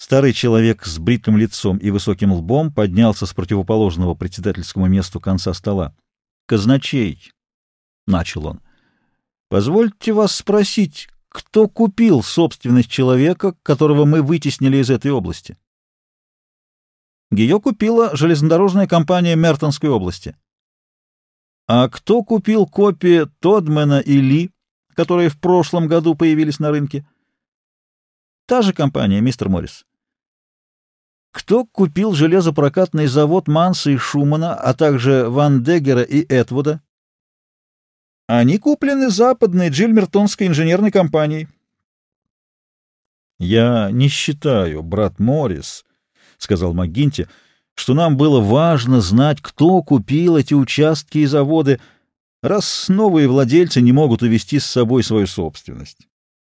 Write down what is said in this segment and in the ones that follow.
Старый человек с бритым лицом и высоким лбом поднялся с противоположного председательскому месту конца стола. «Казначей», — начал он, — «позвольте вас спросить, кто купил собственность человека, которого мы вытеснили из этой области?» Ее купила железнодорожная компания Мертонской области. А кто купил копии Тодмена и Ли, которые в прошлом году появились на рынке? Та же компания, мистер Моррис. Кто купил железопрокатный завод Манса и Шумана, а также Ван Деггера и Этвуда? Они куплены западной Джильмертонской инженерной компанией. «Я не считаю, брат Моррис, — сказал МакГинти, — что нам было важно знать, кто купил эти участки и заводы, раз новые владельцы не могут увести с собой свою собственность.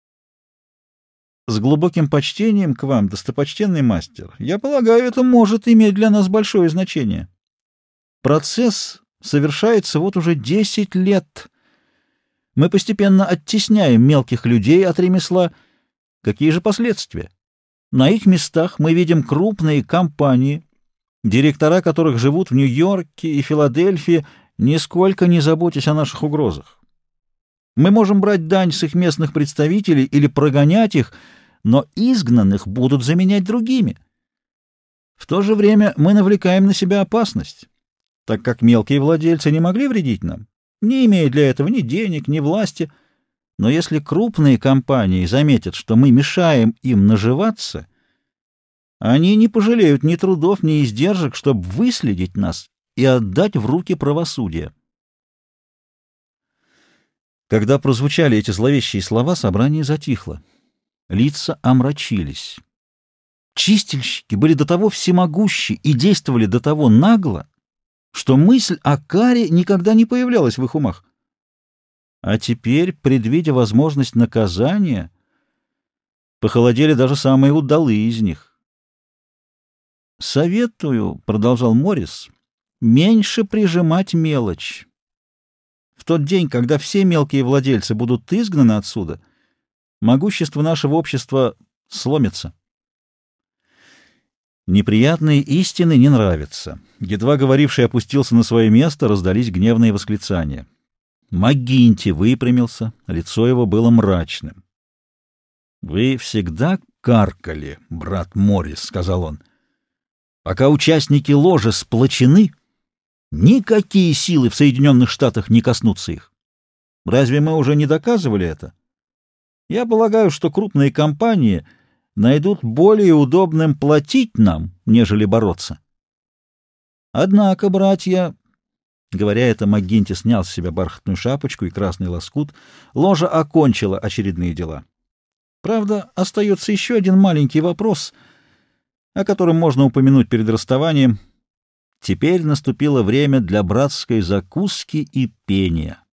С глубоким почтением к вам, достопочтенный мастер, я полагаю, это может иметь для нас большое значение. Процесс совершается вот уже 10 лет. Мы постепенно оттесняем мелких людей от ремесла. Какие же последствия? На их местах мы видим крупные компании, директора которых живут в Нью-Йорке и Филадельфии, нисколько не заботясь о наших угрозах. Мы можем брать дань с их местных представителей или прогонять их, но изгнанных будут заменять другими. В то же время мы навлекаем на себя опасность, так как мелкие владельцы не могли вредить нам, не имея для этого ни денег, ни власти. Но если крупные компании заметят, что мы мешаем им наживаться, они не пожалеют ни трудов, ни издержек, чтобы выследить нас и отдать в руки правосудия. Когда прозвучали эти зловещие слова, собрание затихло. Лица омрачились. Чистильщики были до того всемогущи и действовали до того нагло, что мысль о каре никогда не появлялась в их умах. А теперь, предвидя возможность наказания, похолодели даже самые удалые из них. «Советую, — продолжал Моррис, — меньше прижимать мелочь. В тот день, когда все мелкие владельцы будут изгнаны отсюда, могущество нашего общества сломится». Неприятные истины не нравятся. Едва говоривший опустился на свое место, раздались гневные восклицания. МакГинти выпрямился, лицо его было мрачным. — Вы всегда каркали, брат Моррис, — сказал он. — Пока участники ложи сплочены, никакие силы в Соединенных Штатах не коснутся их. Разве мы уже не доказывали это? Я полагаю, что крупные компании найдут более удобным платить нам, нежели бороться. Однако, братья... Говоря это, МакГинти снял с себя бархатную шапочку и красный лоскут. Ложа окончила очередные дела. Правда, остается еще один маленький вопрос, о котором можно упомянуть перед расставанием. Теперь наступило время для братской закуски и пения.